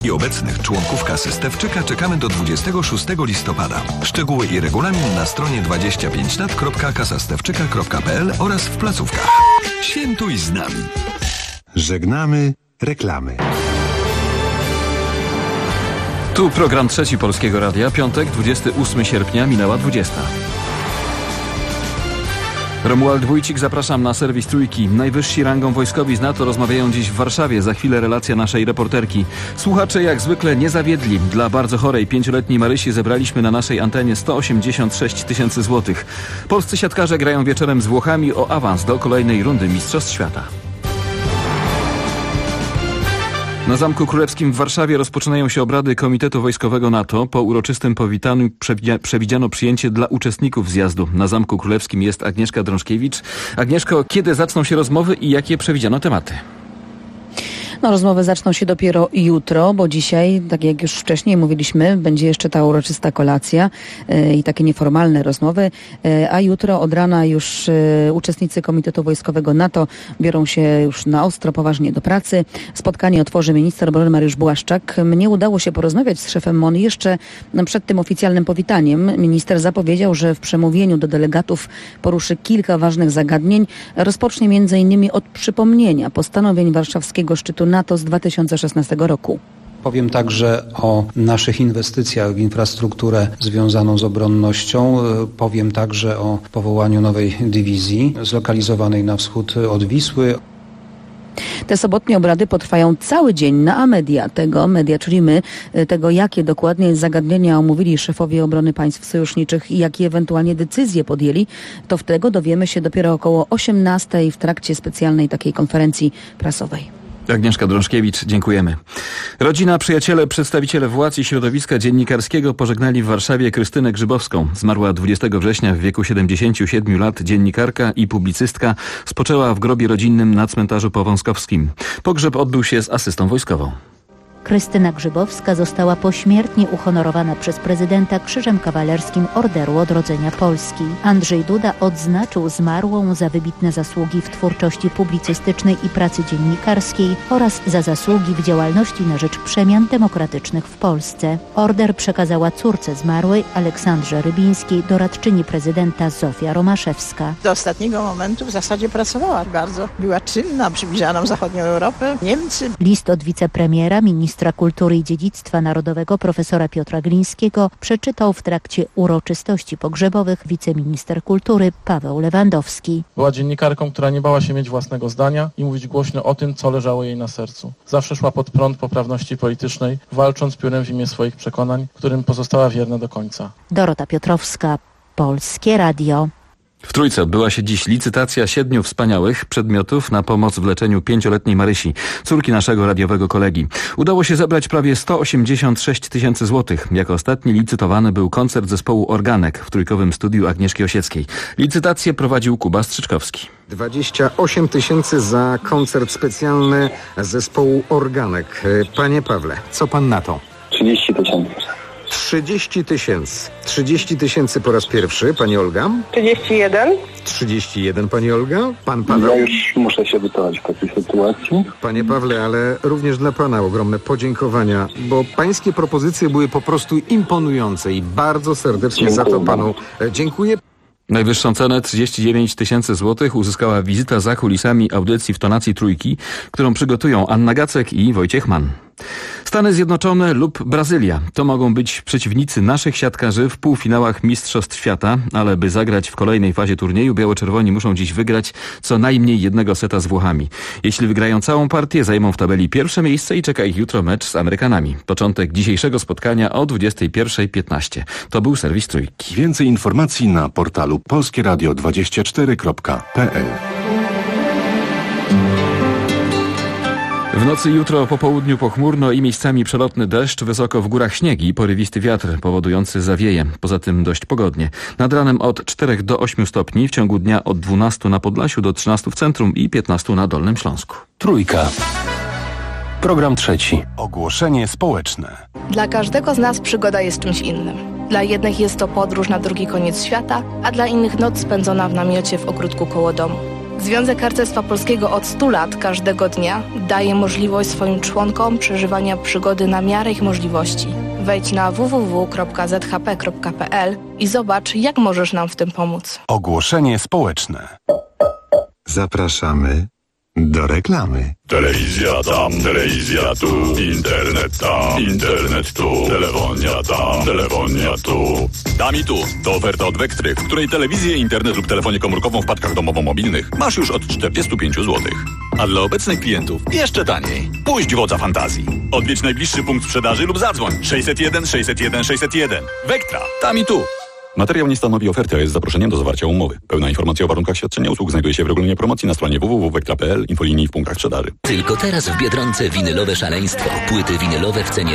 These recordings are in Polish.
I obecnych członków kasy Stefczyka czekamy do 26 listopada. Szczegóły i regulamin na stronie 25lat.kasastewczyka.pl oraz w placówkach. Świętuj z nami. Żegnamy reklamy. Tu program Trzeci Polskiego Radia. Piątek, 28 sierpnia, minęła 20. Romuald Wójcik, zapraszam na serwis Trójki. Najwyżsi rangą wojskowi z NATO rozmawiają dziś w Warszawie. Za chwilę relacja naszej reporterki. Słuchacze jak zwykle nie zawiedli. Dla bardzo chorej 5-letniej Marysi zebraliśmy na naszej antenie 186 tysięcy złotych. Polscy siatkarze grają wieczorem z Włochami o awans do kolejnej rundy Mistrzostw Świata. Na Zamku Królewskim w Warszawie rozpoczynają się obrady Komitetu Wojskowego NATO. Po uroczystym powitaniu przewidziano przyjęcie dla uczestników zjazdu. Na Zamku Królewskim jest Agnieszka Drążkiewicz. Agnieszko, kiedy zaczną się rozmowy i jakie przewidziano tematy? Rozmowy zaczną się dopiero jutro, bo dzisiaj, tak jak już wcześniej mówiliśmy, będzie jeszcze ta uroczysta kolacja i takie nieformalne rozmowy, a jutro od rana już uczestnicy Komitetu Wojskowego NATO biorą się już na ostro, poważnie do pracy. Spotkanie otworzy minister obrony Mariusz Błaszczak. Mnie udało się porozmawiać z szefem MON jeszcze przed tym oficjalnym powitaniem. Minister zapowiedział, że w przemówieniu do delegatów poruszy kilka ważnych zagadnień. Rozpocznie m.in. od przypomnienia postanowień warszawskiego szczytu NATO z 2016 roku. Powiem także o naszych inwestycjach w infrastrukturę związaną z obronnością. Powiem także o powołaniu nowej dywizji zlokalizowanej na wschód od Wisły. Te sobotnie obrady potrwają cały dzień na Amedia, czyli my, tego jakie dokładnie zagadnienia omówili szefowie obrony państw sojuszniczych i jakie ewentualnie decyzje podjęli, to tego dowiemy się dopiero około 18:00 w trakcie specjalnej takiej konferencji prasowej. Agnieszka Drążkiewicz, dziękujemy. Rodzina, przyjaciele, przedstawiciele władz i środowiska dziennikarskiego pożegnali w Warszawie Krystynę Grzybowską. Zmarła 20 września w wieku 77 lat. Dziennikarka i publicystka spoczęła w grobie rodzinnym na cmentarzu powązkowskim. Pogrzeb odbył się z asystą wojskową. Krystyna Grzybowska została pośmiertnie uhonorowana przez prezydenta Krzyżem Kawalerskim Orderu Odrodzenia Polski. Andrzej Duda odznaczył zmarłą za wybitne zasługi w twórczości publicystycznej i pracy dziennikarskiej oraz za zasługi w działalności na rzecz przemian demokratycznych w Polsce. Order przekazała córce zmarłej Aleksandrze Rybińskiej, doradczyni prezydenta Zofia Romaszewska. Do ostatniego momentu w zasadzie pracowała bardzo. Była czynna, przybliżała nam zachodnią Europę, Niemcy. List od wicepremiera, ministra kultury i dziedzictwa narodowego profesora Piotra Glińskiego przeczytał w trakcie uroczystości pogrzebowych wiceminister kultury Paweł Lewandowski. Była dziennikarką, która nie bała się mieć własnego zdania i mówić głośno o tym, co leżało jej na sercu. Zawsze szła pod prąd poprawności politycznej, walcząc piórem w imię swoich przekonań, którym pozostała wierna do końca. Dorota Piotrowska, Polskie Radio. W Trójce odbyła się dziś licytacja 7 wspaniałych przedmiotów na pomoc w leczeniu 5-letniej Marysi, córki naszego radiowego kolegi. Udało się zebrać prawie 186 tysięcy złotych. Jako ostatni licytowany był koncert zespołu Organek w trójkowym studiu Agnieszki Osieckiej. Licytację prowadził Kuba Strzyczkowski. 28 tysięcy za koncert specjalny zespołu Organek. Panie Pawle, co pan na to? 30 tysięcy. 30 tysięcy. 30 tysięcy po raz pierwszy. Pani Olga? 31. 31, pani Olga? Pan Paweł? Ja już muszę się wycofać w takiej sytuacji. Panie Pawle, ale również dla pana ogromne podziękowania, bo pańskie propozycje były po prostu imponujące i bardzo serdecznie za to panu dziękuję. Najwyższą cenę 39 tysięcy złotych uzyskała wizyta za kulisami audycji w tonacji Trójki, którą przygotują Anna Gacek i Wojciech Mann. Stany Zjednoczone lub Brazylia to mogą być przeciwnicy naszych siatkarzy w półfinałach Mistrzostw Świata, ale by zagrać w kolejnej fazie turnieju, biało-czerwoni muszą dziś wygrać co najmniej jednego seta z Włochami. Jeśli wygrają całą partię, zajmą w tabeli pierwsze miejsce i czeka ich jutro mecz z Amerykanami. Początek dzisiejszego spotkania o 21:15. To był serwis Trójki. Więcej informacji na portalu polskieradio24.pl. W nocy jutro po południu pochmurno i miejscami przelotny deszcz, wysoko w górach śnieg i porywisty wiatr powodujący zawieje. Poza tym dość pogodnie. Nad ranem od 4 do 8 stopni, w ciągu dnia od 12 na Podlasiu do 13 w centrum i 15 na Dolnym Śląsku. Trójka. Program trzeci. Ogłoszenie społeczne. Dla każdego z nas przygoda jest czymś innym. Dla jednych jest to podróż na drugi koniec świata, a dla innych noc spędzona w namiocie w ogródku koło domu. Związek Harcerstwa Polskiego od 100 lat każdego dnia daje możliwość swoim członkom przeżywania przygody na miarę ich możliwości. Wejdź na www.zhp.pl i zobacz, jak możesz nam w tym pomóc. Ogłoszenie społeczne. Zapraszamy do reklamy. Telewizja tam, telewizja tu, internet tam, internet tu, telefonia tam, telefonia tu. Tam i tu to oferta od Vectry, w której telewizję, internet lub telefonię komórkową w paczkach domowo-mobilnych masz już od 45 zł. A dla obecnych klientów jeszcze taniej. Puść wodza fantazji. Odwiedź najbliższy punkt sprzedaży lub zadzwoń 601 601 601. Vectra, tam i tu. Materiał nie stanowi oferty, a jest zaproszeniem do zawarcia umowy. Pełna informacja o warunkach świadczenia usług znajduje się w regulaminie promocji na stronie www.vectra.pl, infolinii w punktach sprzedaży. Tylko teraz w Biedronce winylowe szaleństwo. Płyty winylowe w cenie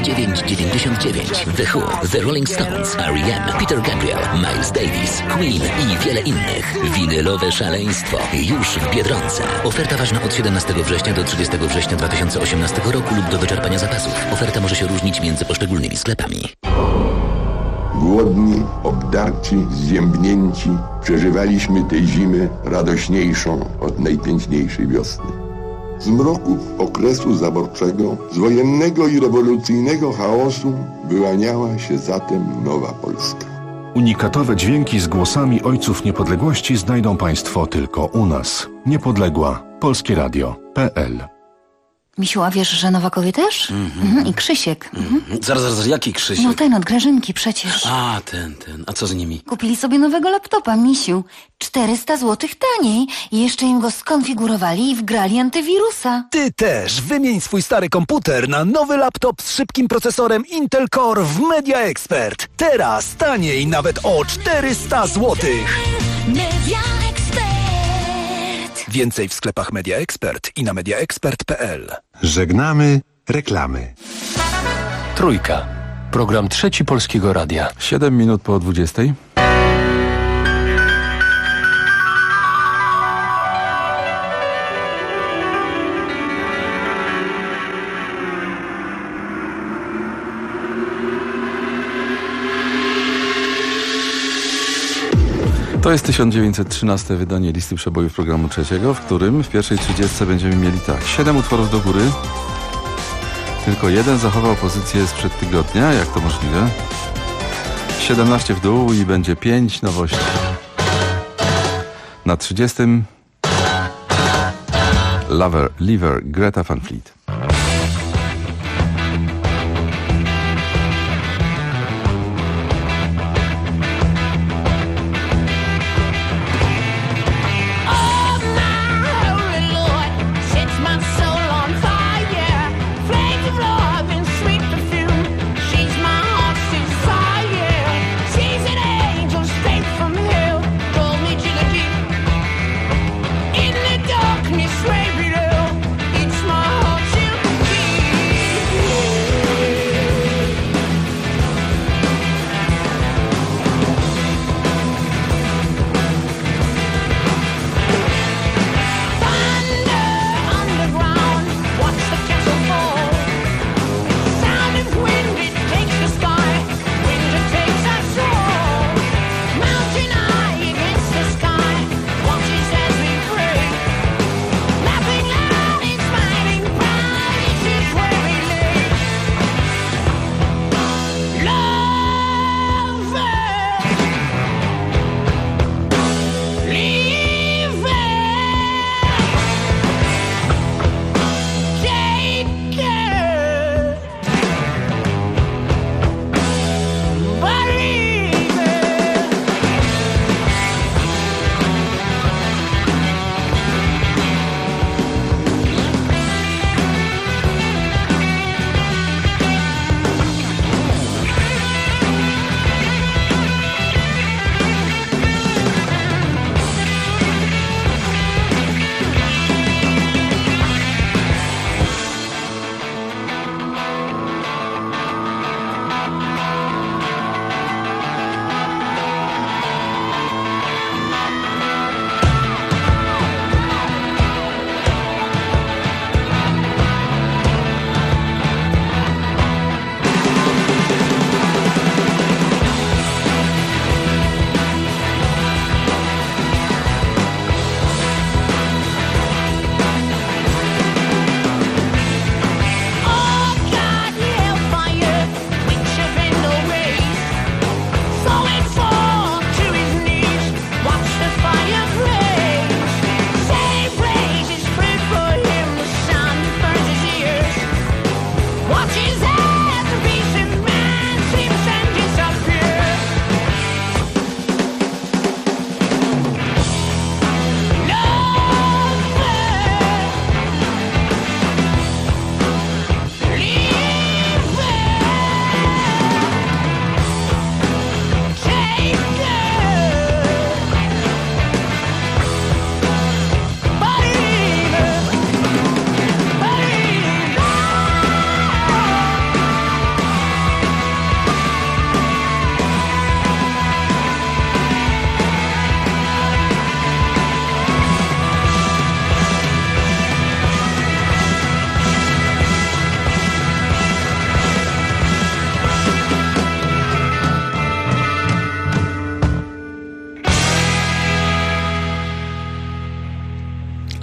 39,99. The Who, The Rolling Stones, R.E.M., Peter Gabriel, Miles Davis, Queen i wiele innych. Winylowe szaleństwo. Już w Biedronce. Oferta ważna od 17 września do 30 września 2018 roku lub do wyczerpania zapasów. Oferta może się różnić między poszczególnymi sklepami. Głodni, obdarci, zziębnięci, przeżywaliśmy tę zimę radośniejszą od najpiękniejszej wiosny. Z mroków okresu zaborczego, z wojennego i rewolucyjnego chaosu wyłaniała się zatem nowa Polska. Unikatowe dźwięki z głosami ojców niepodległości znajdą Państwo tylko u nas. Niepodległa. Polskie Radio.pl. Misiu, a wiesz, że Nowakowie też? I Krzysiek. Zaraz, jaki Krzysiek? No ten od Grażynki przecież. A, ten. A co z nimi? Kupili sobie nowego laptopa, Misiu. 400 zł taniej. I jeszcze im go skonfigurowali i wgrali antywirusa. Ty też wymień swój stary komputer na nowy laptop z szybkim procesorem Intel Core w Media Expert. Teraz taniej nawet o 400 zł. Media Expert. Więcej w sklepach Media Expert i na mediaexpert.pl. Żegnamy reklamy. Trójka. Program Trzeci Polskiego Radia. 7 minut po 20. To jest 1913 wydanie listy przebojów programu trzeciego, w którym w pierwszej 30 będziemy mieli tak. 7 utworów do góry. Tylko jeden zachował pozycję sprzed tygodnia. Jak to możliwe? 17 w dół i będzie 5 nowości. Na 30 Lever, Greta Van Fleet. Darkness, baby, it's my heart.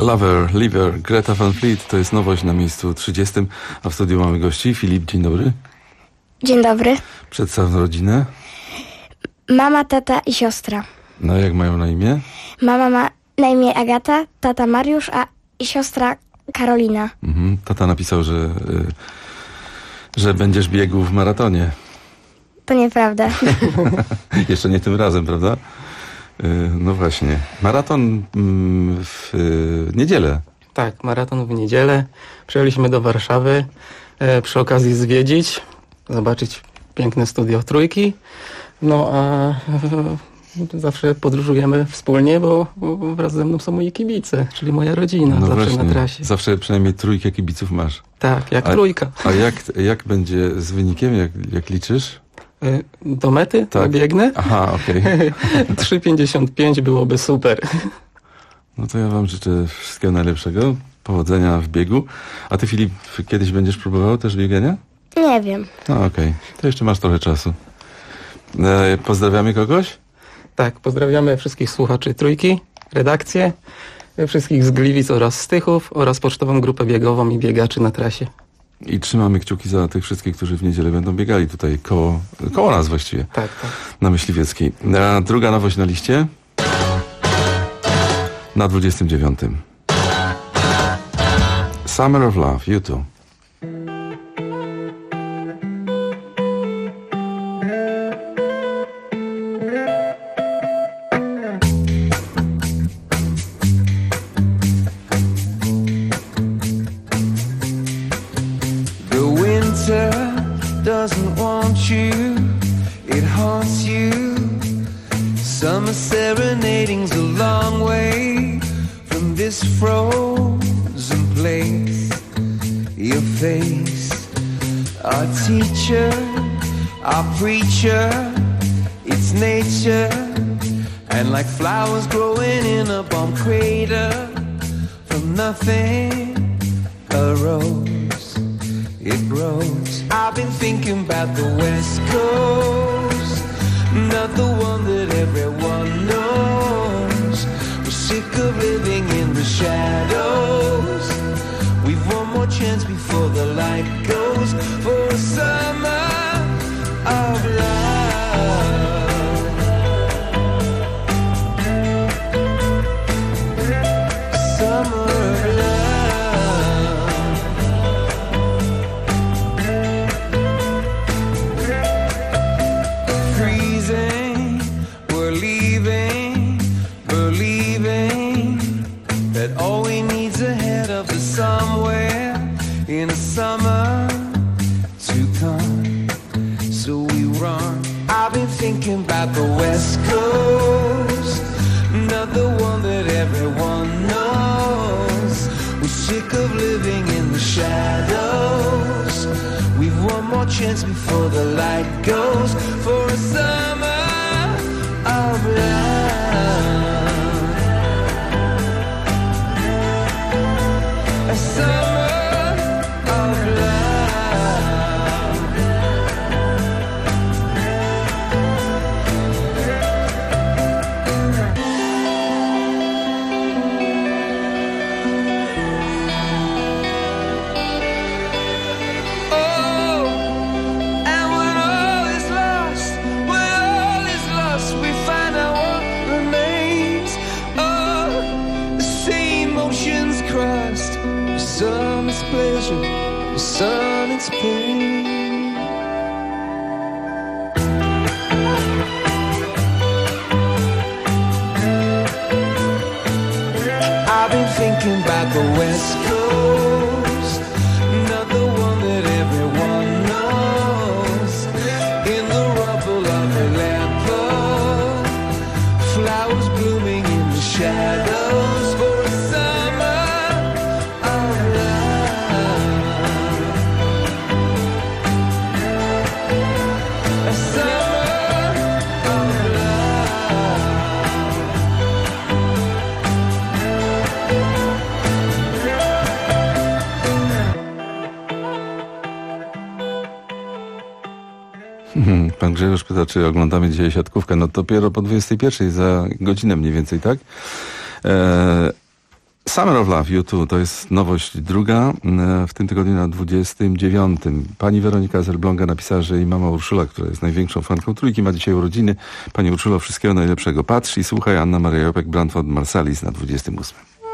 Lover, Liver, Greta Van Fleet to jest nowość na miejscu 30, a w studiu mamy gości. Filip, dzień dobry. Dzień dobry. Przedstaw rodzinę. Mama, tata i siostra. No jak mają na imię? Mama ma na imię Agata, tata Mariusz, i siostra Karolina. Tata napisał, że będziesz biegł w maratonie. To nieprawda. Jeszcze nie tym razem, prawda? No właśnie. Maraton w niedzielę. Tak, maraton w niedzielę. Przyjechaliśmy do Warszawy przy okazji zwiedzić, zobaczyć piękne studio Trójki. No a zawsze podróżujemy wspólnie, bo wraz ze mną są moi kibice, czyli moja rodzina, no zawsze właśnie. na trasie. Zawsze przynajmniej trójkę kibiców masz. Tak, jak trójka. A jak będzie z wynikiem, jak liczysz? Do mety? Tak. Biegnę? Aha, okej. 3,55 byłoby super. No to ja wam życzę wszystkiego najlepszego, powodzenia w biegu. A ty, Filip, kiedyś będziesz próbował też biegania? Nie wiem. No okej. To jeszcze masz trochę czasu. Pozdrawiamy kogoś? Tak, pozdrawiamy wszystkich słuchaczy Trójki, redakcję, wszystkich z Gliwic oraz Stychów oraz pocztową grupę biegową i biegaczy na trasie. I trzymamy kciuki za tych wszystkich, którzy w niedzielę będą biegali tutaj koło nas właściwie. Tak. Na Myśliwieckiej. A druga nowość na liście? Na 29. Summer of Love, U2. Doesn't want you, it haunts you. Summer serenading's a long way from this frozen place. Your face, our teacher, our preacher, it's nature. And like flowers growing in a bomb crater, from nothing arose, it rose. I've been thinking about the West Coast, not the one that everyone knows. We're sick of living in the shadows. We've one more chance before the light goes, for a summer of love. Summer of love. Somewhere in a summer to come, so we run. I've been thinking about the West Coast, not the one that everyone knows. We're sick of living in the shadows. We've one more chance before the light goes, for a summer of love. A summer of love. Oh, and when all is lost, we find out what remains. Oh, the same oceans crossed. Some is pleasure, some is pain. I've been thinking about the West Coast, not the one that everyone knows. In the rubble of Aleppo, flowers blooming in the shadows, for a summer of love. A summer of Pan Grzegorz pyta, czy oglądamy dzisiaj siatkówkę. No dopiero po 21, za godzinę mniej więcej, tak? Summer of Love, U2, to jest nowość druga, w tym tygodniu na 29. Pani Weronika z Elbląga napisała, że jej mama Urszula, która jest największą fanką trójki, ma dzisiaj urodziny. Pani Urszulo, wszystkiego najlepszego. Patrz i słuchaj, Anna Maria Jopek, Branford Marsalis na 28.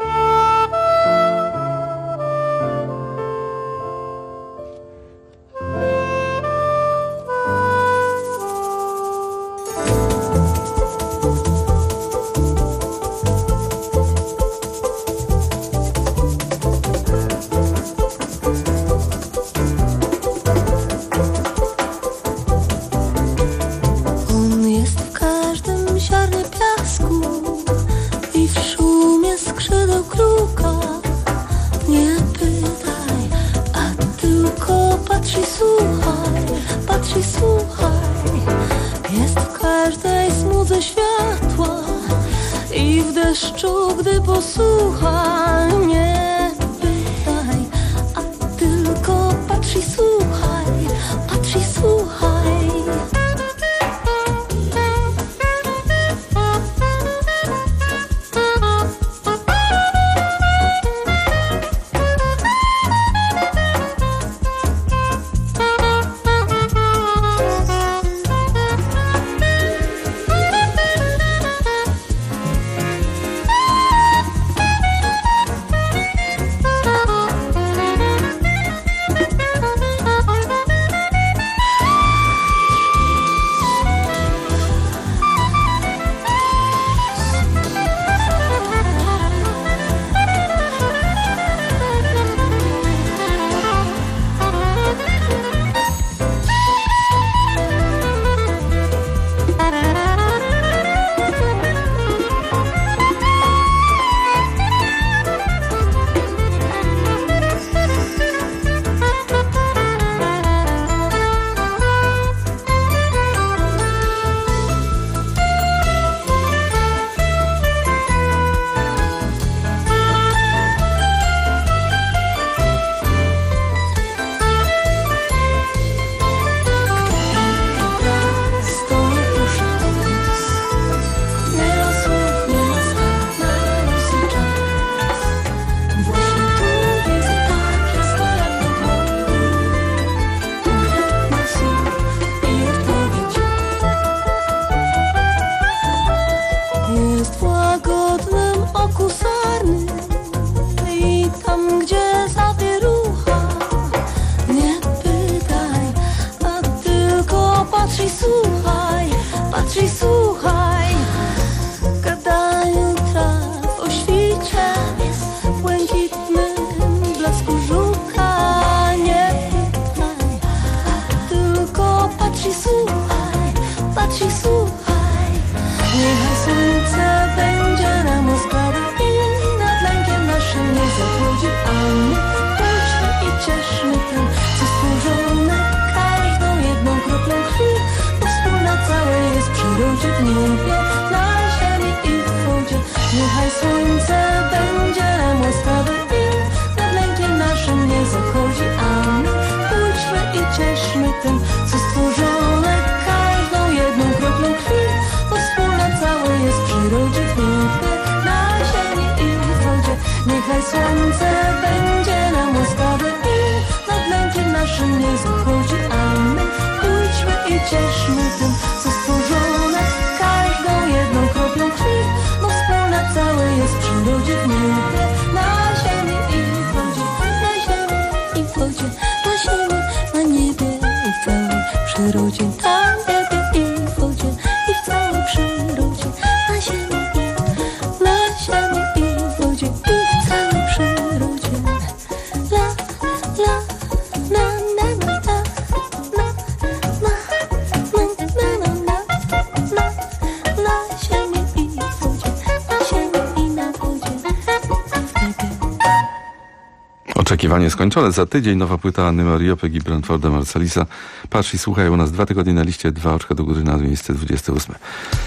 Oczekiwanie skończone. Za tydzień nowa płyta Anny Marii Jopek i Branforda Marsalisa. Patrz i słuchaj, u nas 2 tygodnie na liście, 2 oczka do góry na miejsce 28.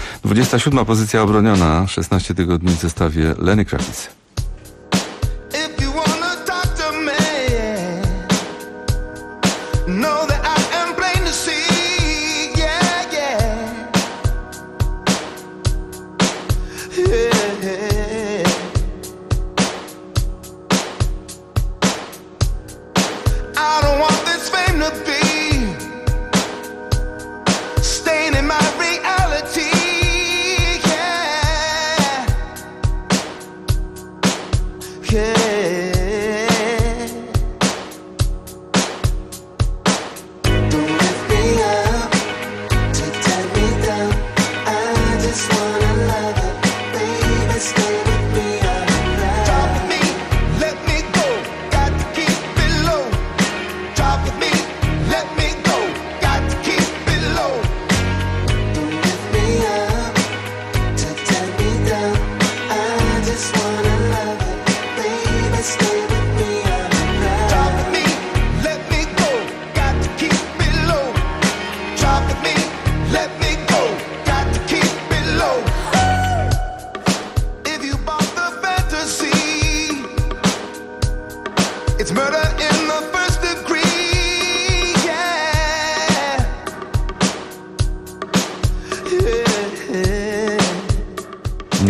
27. pozycja obroniona, 16 tygodni w zestawie Lenny Kravitz.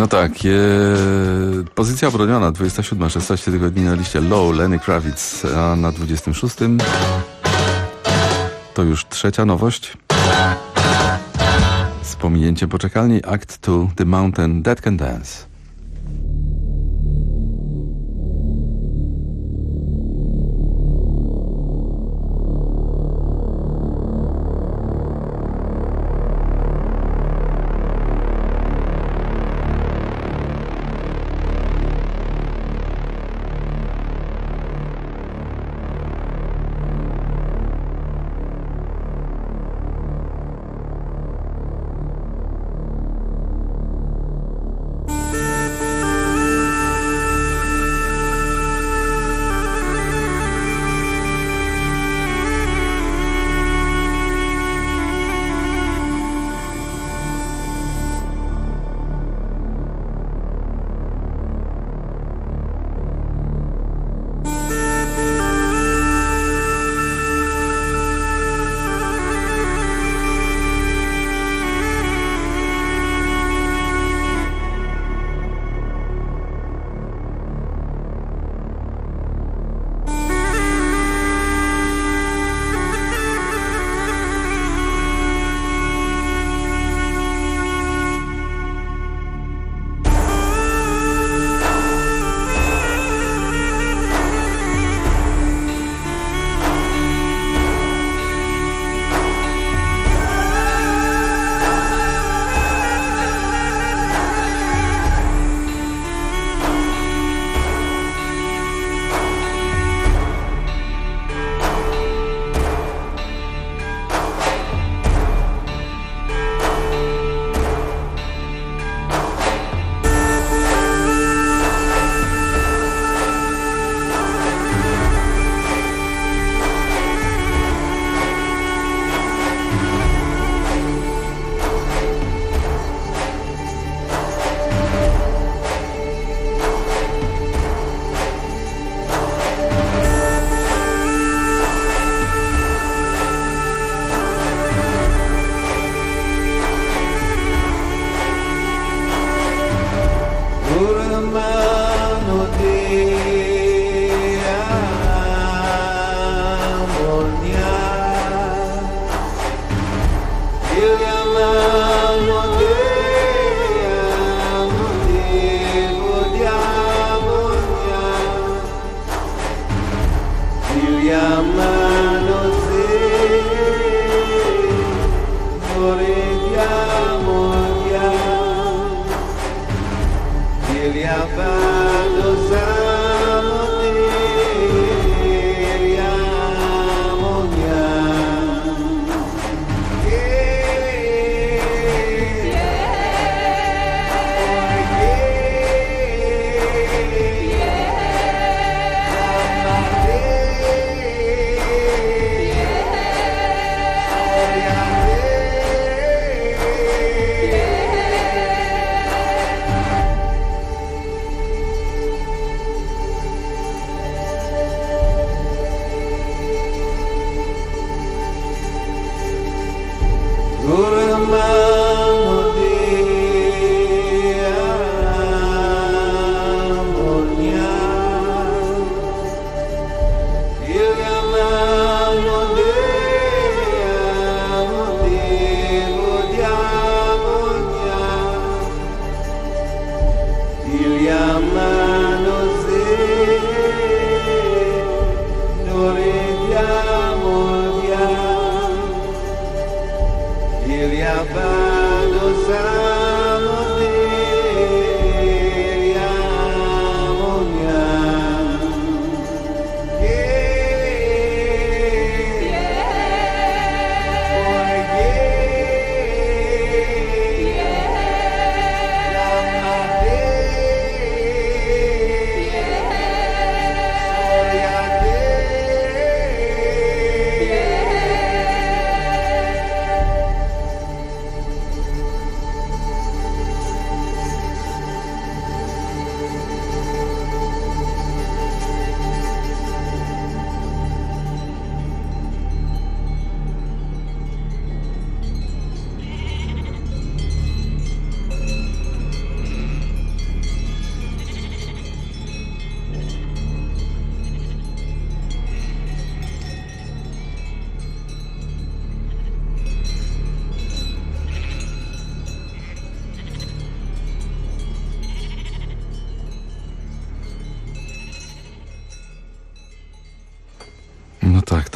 tak, pozycja obroniona, 27, 16 tygodni na liście Low, Lenny Kravitz, a na 26 to już trzecia nowość. Z pominięciem poczekalni Act 2, The Mountain That Can Dance.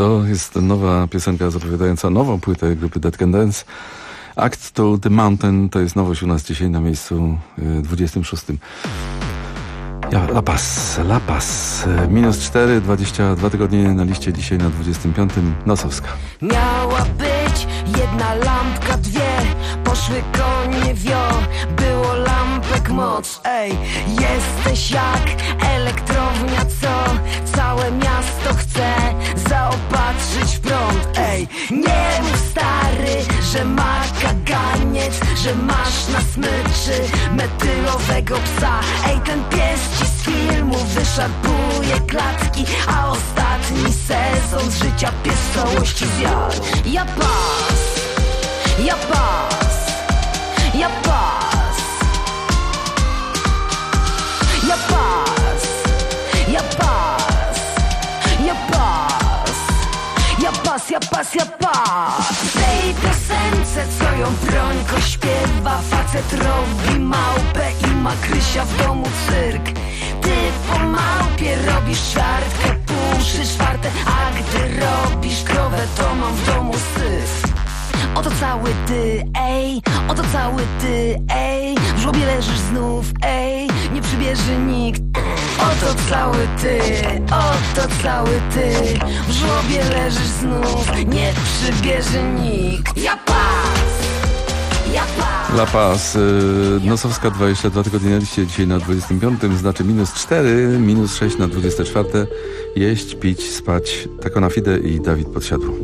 To jest nowa piosenka zapowiadająca nową płytę grupy Dead Can Dance. Act to the Mountain to jest nowość u nas dzisiaj na miejscu 26. La Paz. -4, 22 tygodnie na liście, dzisiaj na 25. Nosowska. Miała być jedna lampka, dwie, poszły konie wio, było lampek moc. Ej, jesteś jak elektrownia, co całe miasto chce zaopatrzyć w prąd. Ej, nie mów stary, że ma kaganiec, że masz na smyczy metylowego psa. Ej, ten pies ci z filmu wyszarpuje klatki, a ostatni sezon z życia pies w całości zjadł. Ja pas, ja pas, ja pas, ja pas, ja pas, ja pas, ja pas, ja pas, ja pas. W tej piosence, co ją Brońko śpiewa, facet robi małpę i ma Krysia w domu cyrk. Ty po małpie robisz ćwiartkę, pół, 3/4, a gdy robisz krowę, to mam w domu syf. Oto cały ty, ej, oto cały ty, ej, w żłobie leżysz znów, ej, nie przybierze nikt. Oto cały ty, oto cały ty, w żłobie leżysz znów, nie przybierze nikt. Ja pas, ja pas. La Paz, Nosowska 22 tygodnie na liście, dzisiaj na 25, znaczy -4, -6 na 24. Jeść, pić, spać. Takona Fide i Dawid Podsiadło.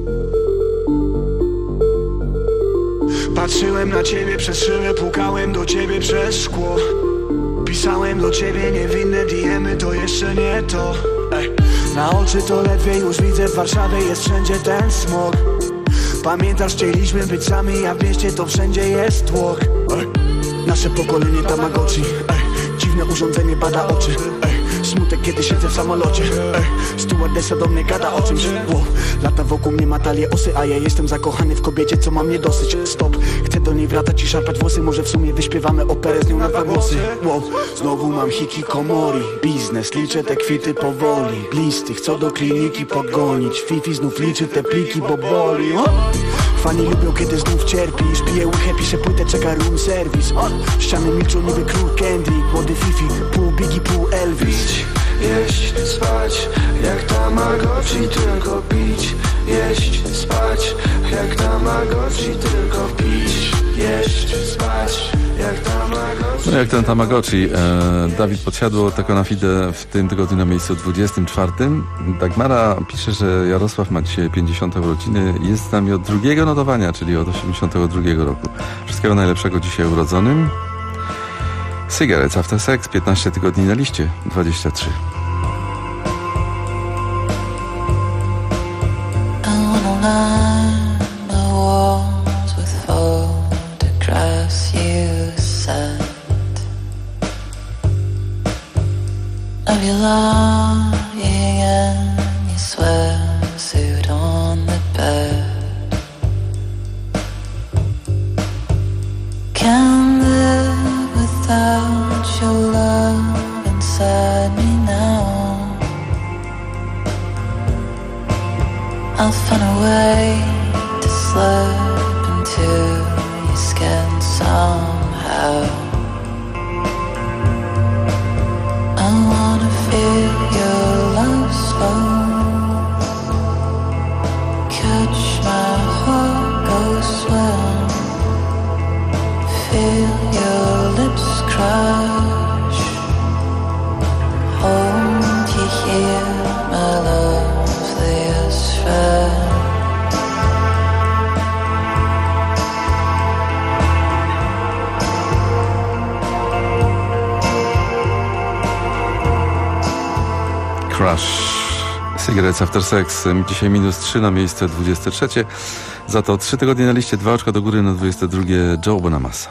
Patrzyłem na ciebie przez szybę, pukałem do ciebie przez szkło. Pisałem do ciebie niewinne DM-y, to jeszcze nie to. Ej. Na oczy to ledwie już widzę, w Warszawie jest wszędzie ten smog. Pamiętasz, chcieliśmy być sami, a w mieście to wszędzie jest tłok. Ej. Nasze pokolenie Tamagotchi. Ej. Dziwne urządzenie bada oczy. Ej. Smutek, kiedy siedzę w samolocie. Ej. Stewardessa do mnie gada o czymś. Wow. Lata wokół mnie ma talię osy, a ja jestem zakochany w kobiecie, co ma mnie dosyć. Stop, chcę do niej wracać i szarpać włosy. Może w sumie wyśpiewamy operę z nią na 2 głosy. Wow. Znowu mam hikikomori. Biznes, liczę te kwity powoli. Blistych, co do kliniki pogonić. Fifi znów liczy te pliki, bo boli. Fani lubią, kiedy znów cierpisz. Piję łychę, piszę płytę, czeka room service. Ściany milczą niby król Kendrick. Młody Fifi, pół Biggie, pół Elvis. Jeść, spać, jak Tamagotchi, tylko pić. Jeść, spać, jak Tamagotchi, tylko pić. Jeść, spać, jak Tamagotchi. No jak ten Tamagotchi. Dawid Podsiadło, Takona Fide w tym tygodniu na miejscu 24. Dagmara pisze, że Jarosław ma dzisiaj 50 urodziny. Jest z nami od drugiego notowania, czyli od 82 roku. Wszystkiego najlepszego dzisiaj urodzonym. Cigarettes After Sex, 15 tygodni na liście, 23. Of you lying in your swimsuit on the bed. Can't live without your love inside me now. I'll find a way to slip into your skin somehow. I wanna feel your love slow, catch my heart go swim, feel your lips crush, hold you here, my loveliest friend. Crush, Cigarettes After Sex, dzisiaj -3 na miejsce 23. Za to 3 tygodnie na liście, 2 oczka do góry na 22. Joe Bonamassa.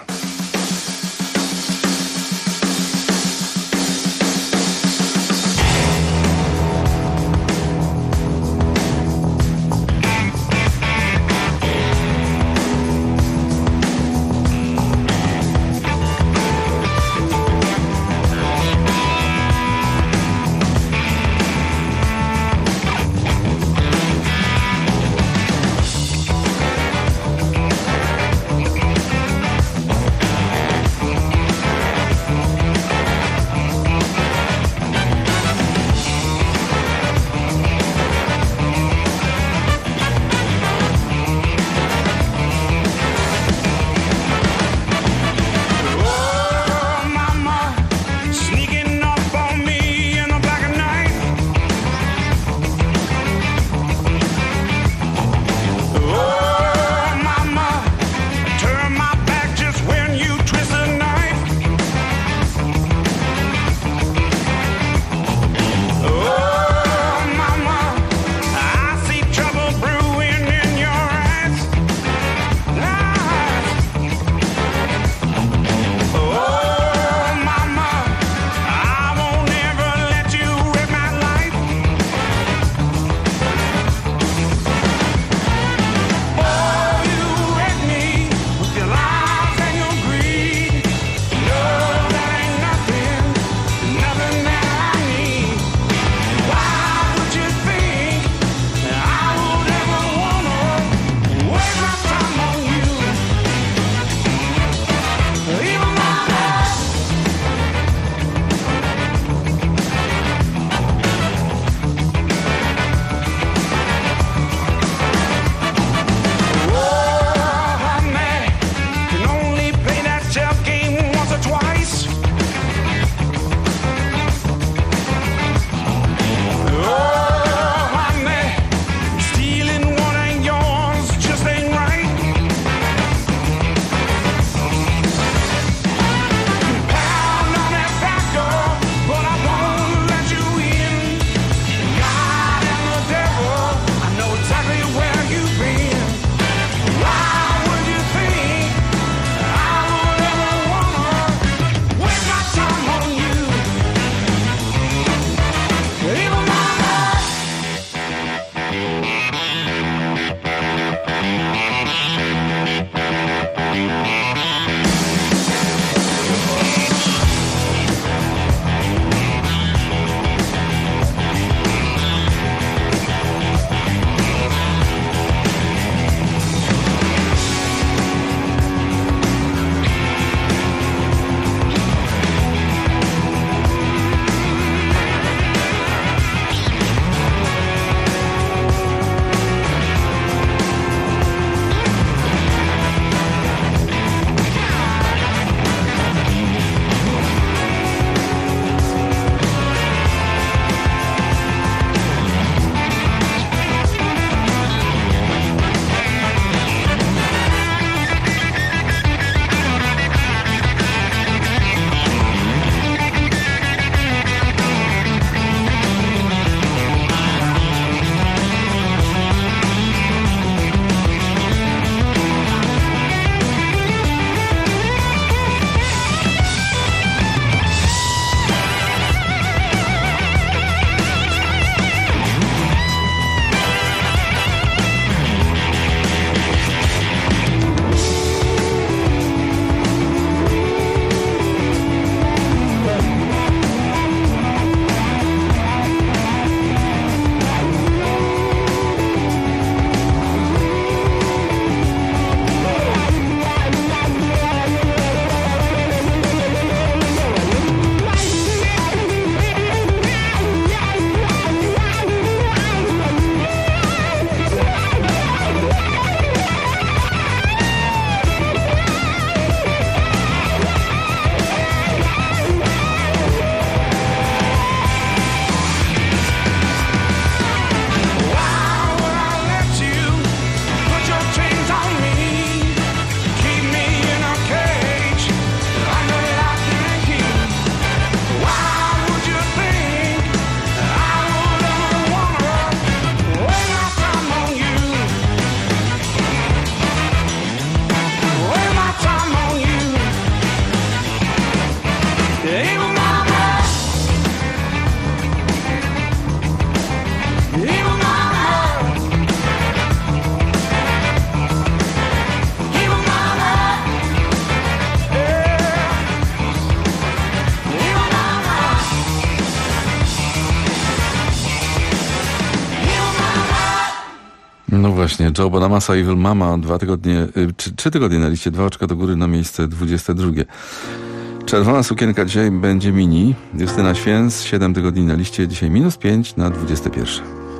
właśnie, Joe Bonamassa, Evil Mama, 3 tygodnie na liście, 2 oczka do góry na miejsce 22. Czerwona sukienka dzisiaj będzie mini. Justyna Święc, 7 tygodni na liście, dzisiaj -5 na 21.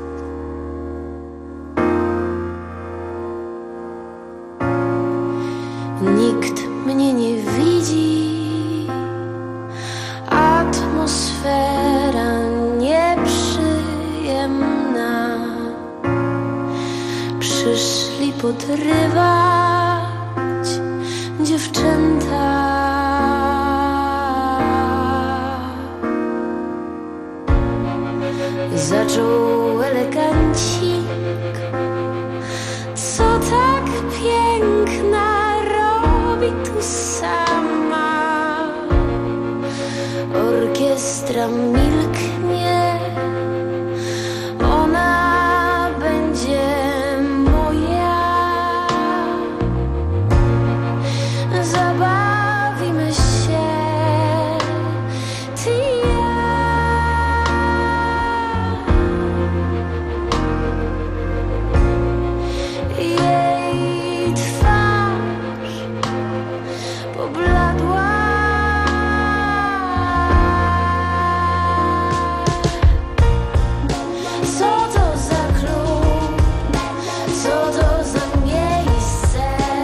Nikt mnie nie widzi, atmosfera nieprzyjemna. Przyszli podrywać dziewczęta. Zaczął elegancik, co tak piękna robi tu sama. Orkiestra milknie, ona będzie moja. Zabawimy się, ty i ja. Jej twarz pobladła. Co to za klub? Co to za miejsce?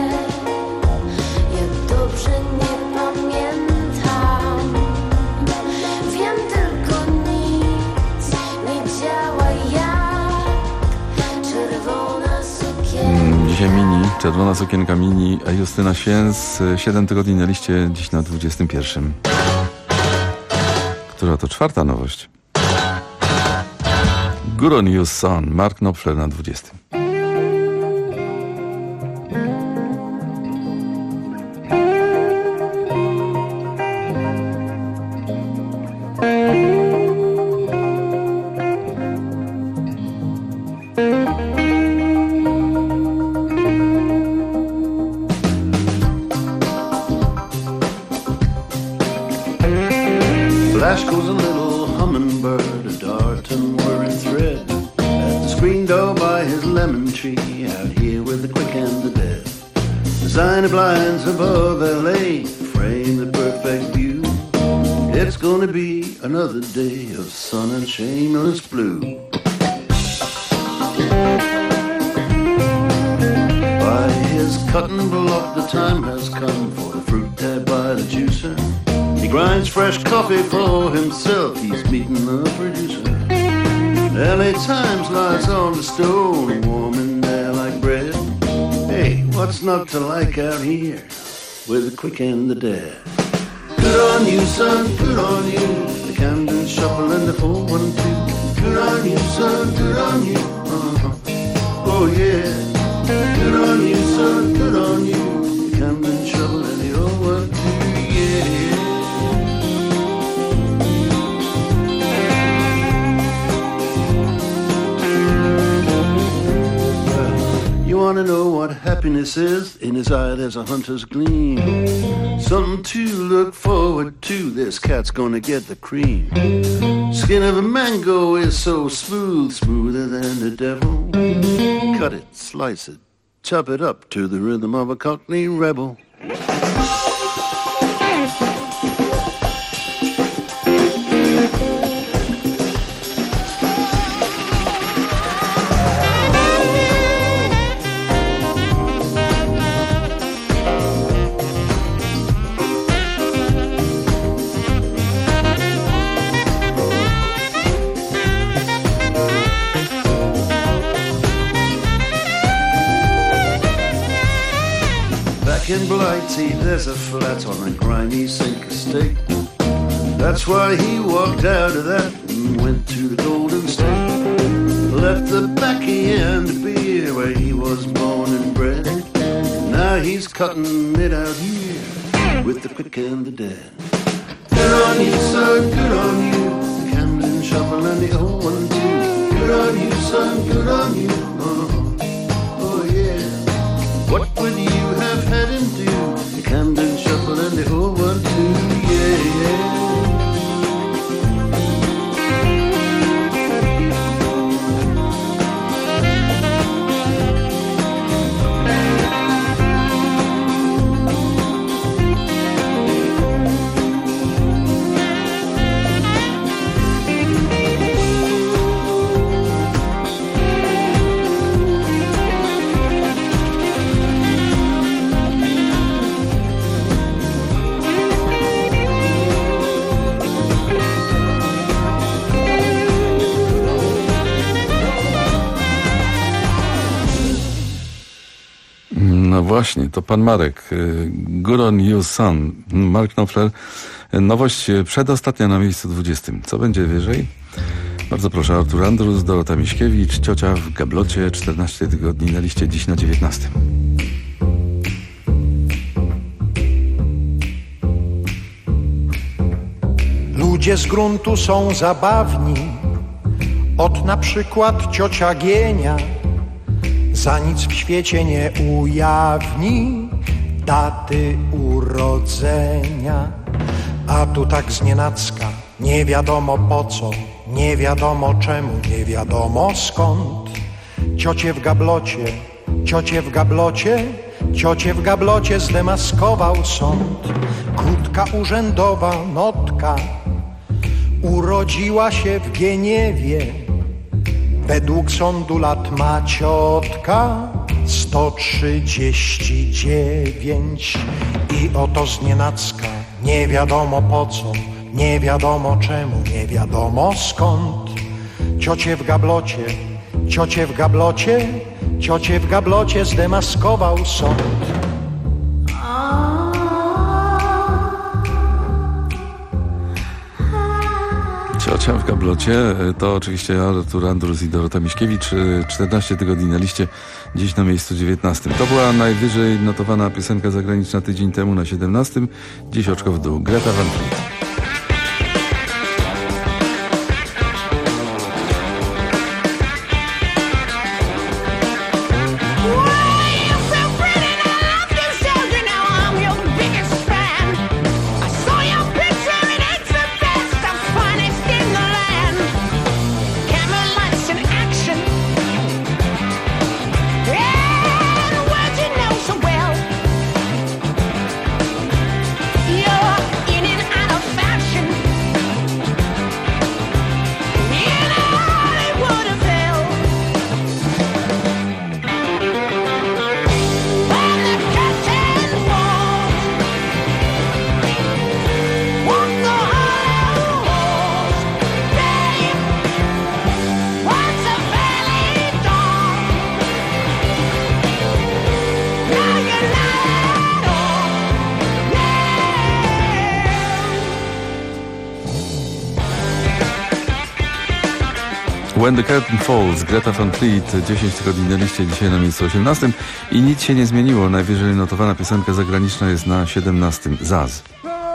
Ja dobrze nie pamiętam. Wiem tylko nic nie działa jak czerwona sukienka. Dzisiaj mini, czerwona sukienka mini, a Justyna Święc, 7 tygodni na liście, dziś na 21. Która to 4. nowość. Good on You Son, Mark Knopfler na 20. Flash goes a little hummingbird, a darting whirring thread. At the screen door by his lemon tree, out here with the quick and the dead. Designer blinds above LA, frame the perfect view. It's gonna be another day of sun and shameless blue. By his cutting block, the time has come for the fruit there by the juicer. He grinds fresh coffee for himself, he's meeting the producer. LA Times lies on the stone, warm in there like bread. Hey, what's not to like out here with the quick and the dead? Good on you, son, good on you. The Camden Shuffle and the 412. Good on you, son, good on you. Oh yeah. Good on you, son, good on you. The Camden Shuffle and the 012, yeah. You wanna know what happiness is? In his eye there's a hunter's gleam. Something to look forward to, this cat's gonna get the cream. Skin of a mango is so smooth, smoother than the devil. Cut it, slice it, chop it up to the rhythm of a Cockney rebel. In Blighty, there's a flat on a grimy sink estate. That's why he walked out of that and went to the Golden State. Left the backy and the beer where he was born and bred. Now he's cutting it out here with the quick and the dead. Good on you, son, good on you. The Camden Shuffle and the 012. Good on you, son, good on you. Oh yeah. What would you have had him do? The Camden Shuffle and the 012, yeah. No właśnie, to pan Marek. Good on you, son. Mark Knopfler. Nowość przedostatnia na miejscu 20. Co będzie wyżej? Bardzo proszę, Artur Andrus, Dorota Miśkiewicz, Ciocia w gablocie, 14 tygodni na liście, dziś na 19. Ludzie z gruntu są zabawni, od na przykład ciocia Gienia za nic w świecie nie ujawni daty urodzenia. A tu tak znienacka, nie wiadomo po co, nie wiadomo czemu, nie wiadomo skąd. Ciocie w gablocie, ciocie w gablocie, ciocie w gablocie zdemaskował sąd. Krótka urzędowa notka urodziła się w Gieniewie. Według sądu lat ma ciotka 139. I oto znienacka, nie wiadomo po co, nie wiadomo czemu, nie wiadomo skąd. Ciocie w gablocie, ciocie w gablocie, ciocie w gablocie zdemaskował sąd. Ciocia w gablocie to oczywiście Artur Andrus i Dorota Miśkiewicz. 14 tygodni na liście, dziś na miejscu 19. To była najwyżej notowana piosenka zagraniczna tydzień temu na 17. Dziś oczko w dół. Greta Van Fleet. When the Curtain Falls, Greta Van Fleet, 10 tygodni na liście, dzisiaj na miejscu 18. I nic się nie zmieniło. Najwyżej notowana piosenka zagraniczna jest na 17. Zaz.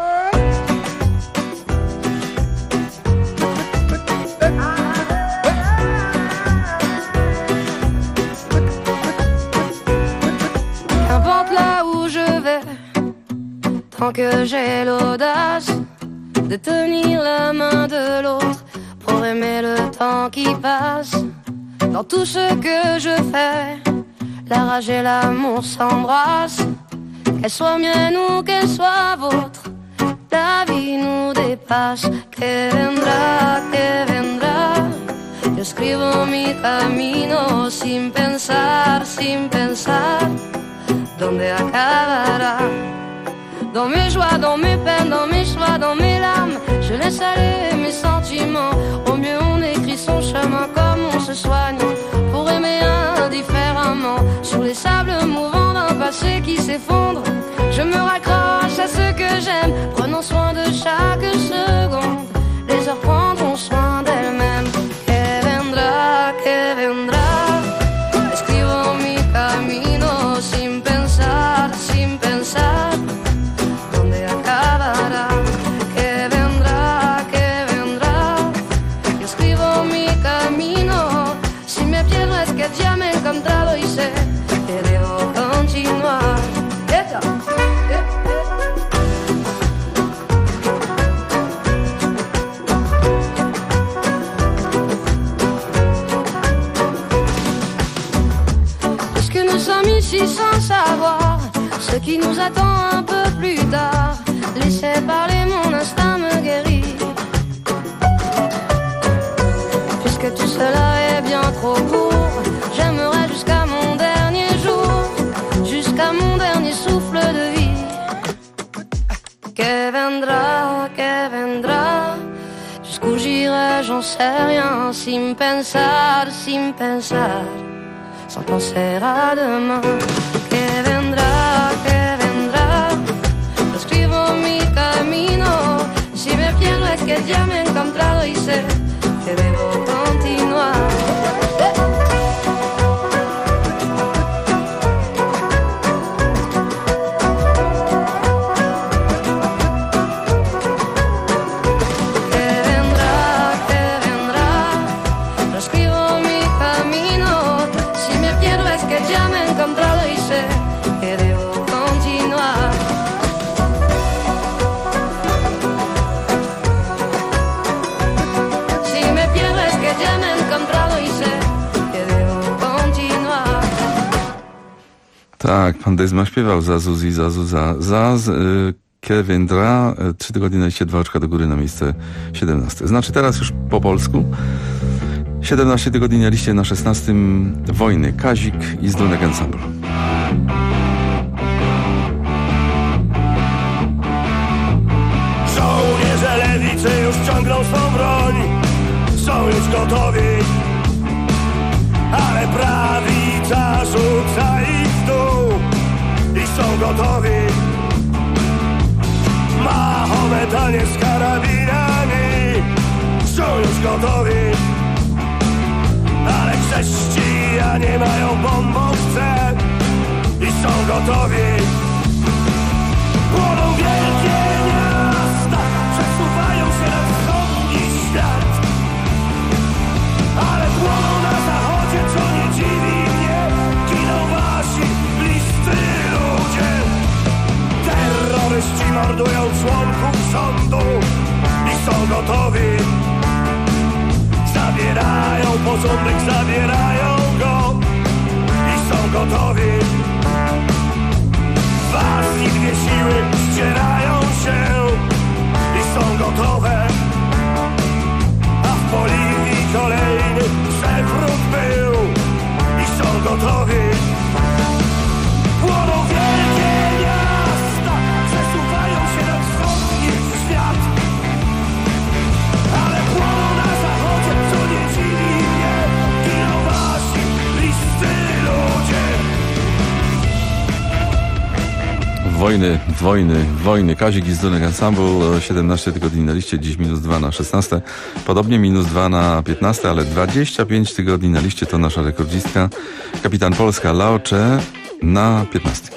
Qu'importe là où je vais, tant que j'ai l'audace de tenir la main de l'autre, pour aimer le temps qui passe. Dans tout ce que je fais, la rage et l'amour s'embrassent. Qu'elle soit mienne ou qu'elle soit vôtre, la vie nous dépasse. Que vendrá, yo escribo mi camino sin pensar, dónde acabará. Dans mes joies, dans mes peines, dans mes choix, dans mes larmes, je laisse aller mes sentiments. Au mieux on écrit son chemin comme on se soigne, pour aimer indifféremment. Sur les sables mouvants d'un passé qui s'effondre, je me raccroche à ce que j'aime, prenant soin de chaque seconde. Les heures prendront soin d'elles-mêmes. Que vendrá, escribo mi camino sin pensar, dónde acabará. Que vendrá, yo escribo mi camino. Si me pierdo es que ya me he encontrado y sé que debo continuar. Puisque nous sommes ici sans savoir ce qui nous attend un peu plus tard, laissez parler, mon instinct me guérit. Puisque tout cela est bien trop court, j'aimerais jusqu'à mon dernier jour, jusqu'à mon dernier souffle de vie. Que vendrá, jusqu'où j'irai, j'en sais rien, sin pensar, sans penser à demain. Que vendrá. Stefan Dezma śpiewał za Zuzi, za Kevin Dra, 3 tygodnie na liście, 2 oczka do góry na miejsce 17. Znaczy teraz już po polsku. 17 tygodni na liście, na 16 Wojny, Kazik i Zdolny Ensemble. Żołnierze lewicy już ciągną swą broń, są już gotowi, ale prawica rzuca ich w dół i są gotowi. Mahometanie z karabinami są już gotowi, ale chrześcijanie mają bombowce i są gotowi. Płoną wielkie miasta, przesuwają się na wschodni świat, ale płoną na zachodzie, co nie dziwi mnie. Giną wasi bliscy ludzie. Terroryści mordują członków rządu i są gotowi. Zabierają porządek, zabierają go i są gotowi. Was i dwie siły ścierają się i są gotowe. A w Boliwii kolejny przewrót był i są gotowi. Płoną wielkie miasta, przesuwają się na wschodni świat, ale płoną na zachodzie, co nie dziwi mnie. Giną wasi bliscy ludzie. Wojny. Kazik i Zdolny Ensemble, 17 tygodni na liście, dziś -2 na 16. Podobnie -2 na 15, ale 25 tygodni na liście to nasza rekordzistka. Kapitan Polska Laocze na 15.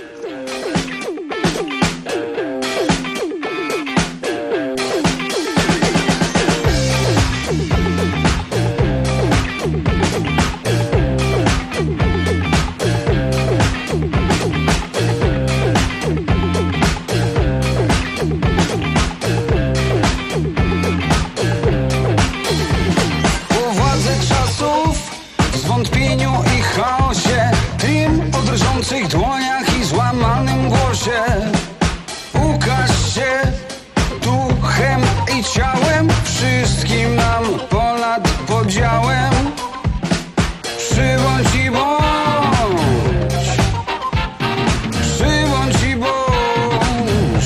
Dłoniach i złamanym głosie ukaż się duchem i ciałem, wszystkim nam ponad podziałem. Przybądź i bądź, przybądź i bądź,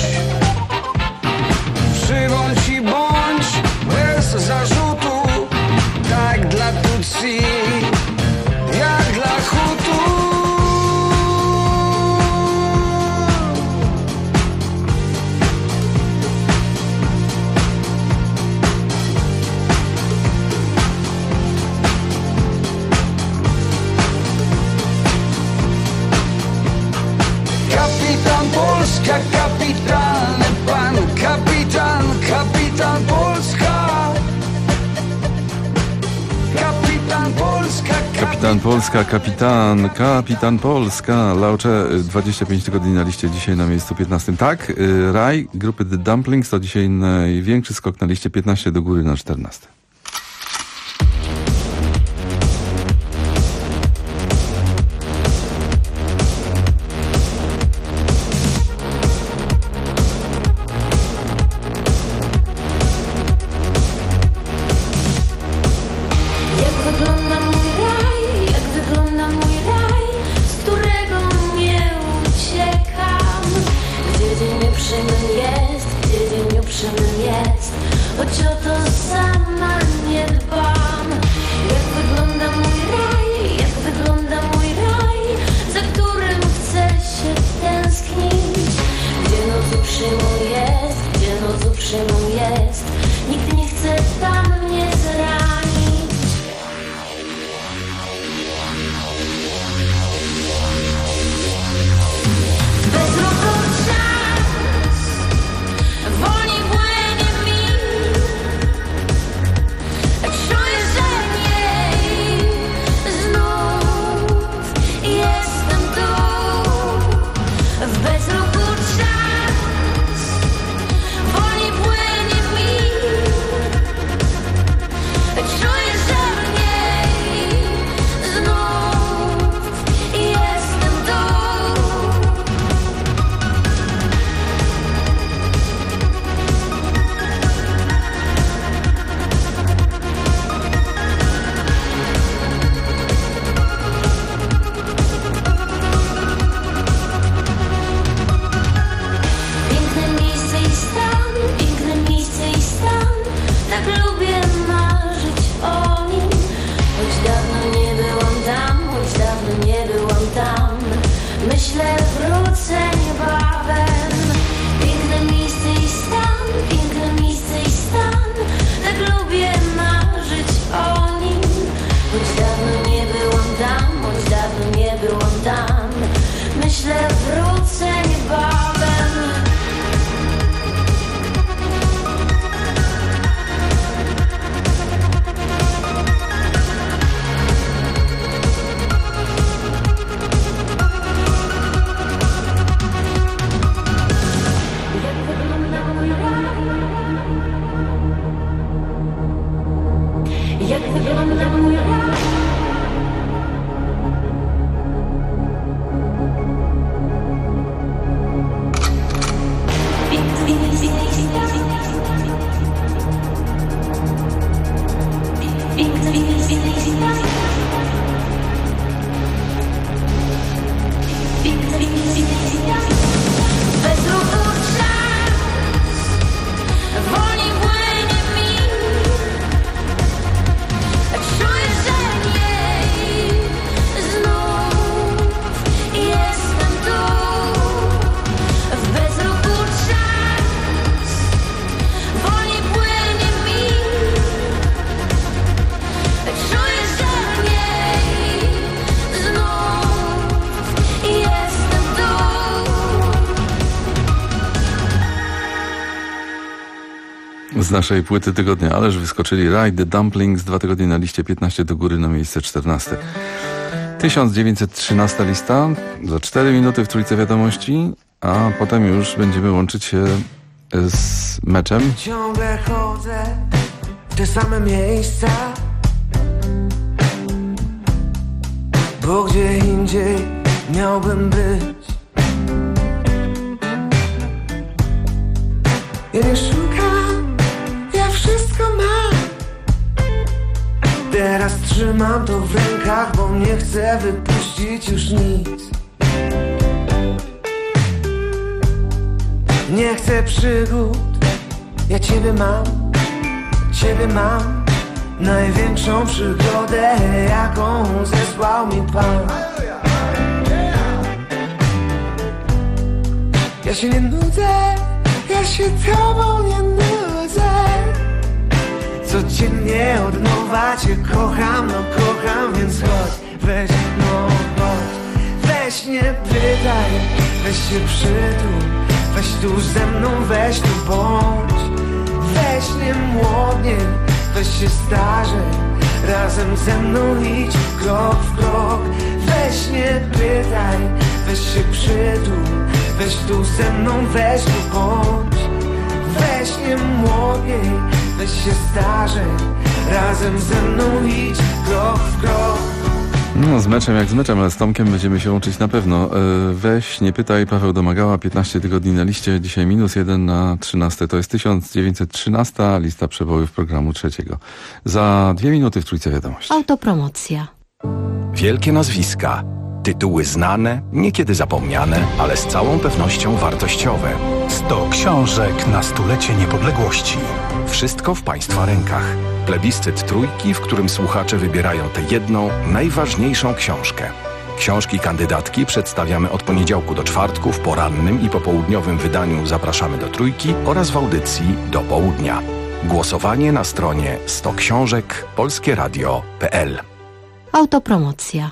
przybądź i bądź bez zarzutu, tak dla Tutsi, jak dla Hutu. Kapitan Polska, kapitalny pan, kapitan Polska. Kapitan Polska, kapitan Polska. Laocze, 25 tygodni na liście, dzisiaj na miejscu 15. Tak, Raj grupy The Dumplings to dzisiaj największy skok na liście, 15 do góry na 14. wrócę niebawem. Piękne miejsce i stan, piękne miejsce i stan. Tak lubię marzyć o nim. Choć dawno nie byłam tam, choć dawno nie byłam tam. Myślę, wrócę niebawem. Jak wygląda mój raj? Bez ruchu czas wolniej płynie mi. Czuję, że jej znów jestem tu. W bezruchu czas wolniej płynie mi. Czuję, że jej znów jestem tu. Z naszej płyty tygodnia, ależ wyskoczyli Ride the Dumplings, 2 tygodnie na liście, 15 do góry na miejsce 14. 1913 lista, za 4 minuty w Trójce Wiadomości, a potem już będziemy łączyć się z meczem. Ciągle chodzę w te same miejsca, bo gdzie indziej miałbym być. Ja nie szukam, ja wszystko mam. Teraz trzymam to w rękach, bo nie chcę wypuścić już nic. Nie chcę przygód, ja Ciebie mam. Największą przygodę, jaką zesłał mi Pan. Ja się nie nudzę, ja się Tobą nie nudzę. Codziennie od nowa Cię kocham, no kocham, więc chodź, weź, no chodź. Weź nie pytaj, weź się przytul, weź tu ze mną, weź tu bądź. Weź nie młodnie, weź się starzej, razem ze mną idź krok w krok. Weź nie pytaj, weź się przytul, weź tu ze mną, weź tu bądź. Weź nie młodniej, weź się starzej, razem ze mną idź krok w krok. No z meczem jak z meczem, ale z Tomkiem będziemy się łączyć na pewno. Weź, nie pytaj, Paweł Domagała, 15 tygodni na liście, dzisiaj -1 na 13. To jest 1913, lista przebojów programu trzeciego. Za 2 minuty w Trójce Wiadomości. Autopromocja. Wielkie nazwiska, tytuły znane, niekiedy zapomniane, ale z całą pewnością wartościowe. 100 książek na stulecie niepodległości. Wszystko w Państwa rękach. Plebiscyt Trójki, w którym słuchacze wybierają tę jedną, najważniejszą książkę. Książki kandydatki przedstawiamy od poniedziałku do czwartku w porannym i popołudniowym wydaniu Zapraszamy do Trójki oraz w audycji do południa. Głosowanie na stronie 100 książek polskieradio.pl. Autopromocja.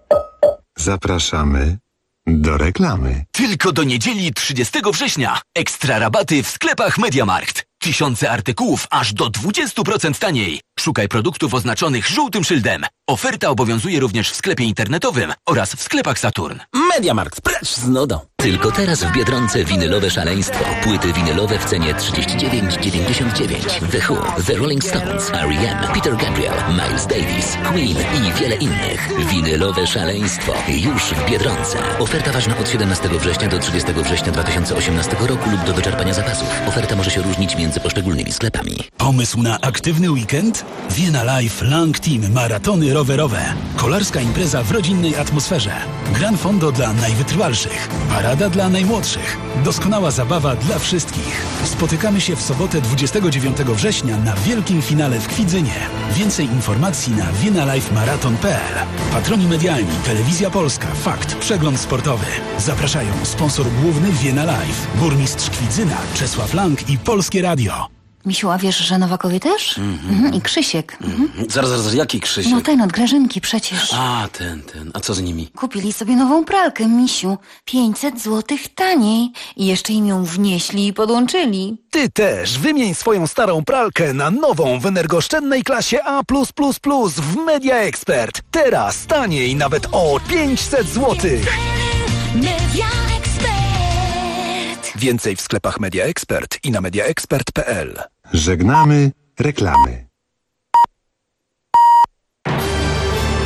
Zapraszamy do reklamy. Tylko do niedzieli 30 września. Ekstra rabaty w sklepach MediaMarkt. Tysiące artykułów aż do 20% taniej. Szukaj produktów oznaczonych żółtym szyldem. Oferta obowiązuje również w sklepie internetowym oraz w sklepach Saturn. MediaMarkt, precz z nudą. Tylko teraz w Biedronce winylowe szaleństwo. Płyty winylowe w cenie 39,99. The Who, The Rolling Stones, R.E.M., Peter Gabriel, Miles Davis, Queen i wiele innych. Winylowe szaleństwo już w Biedronce. Oferta ważna od 17 września do 30 września 2018 roku lub do wyczerpania zapasów. Oferta może się różnić między poszczególnymi sklepami. Pomysł na aktywny weekend? Vienna Life Lang Team maratony rowerowe. Kolarska impreza w rodzinnej atmosferze. Gran Fondo dla najwytrwalszych. Parada dla najmłodszych. Doskonała zabawa dla wszystkich. Spotykamy się w sobotę 29 września na wielkim finale w Kwidzynie. Więcej informacji na viennalifemarathon.pl. Patroni medialni Telewizja Polska, Fakt, Przegląd Sportowy. Zapraszają sponsor główny Vienna Life, burmistrz Kwidzyna Czesław Lang i Polskie Radio. Misiu, a wiesz, że Nowakowie też? I Krzysiek. Zaraz, jaki Krzysiek? No ten od Grażynki przecież. A, ten. A co z nimi? Kupili sobie nową pralkę, Misiu. 500 złotych taniej. I jeszcze im ją wnieśli i podłączyli. Ty też wymień swoją starą pralkę na nową w energooszczędnej klasie A+++ w Media Expert. Teraz taniej nawet o 500 złotych. Media Expert. Więcej w sklepach Media Expert i na mediaexpert.pl. Żegnamy reklamy.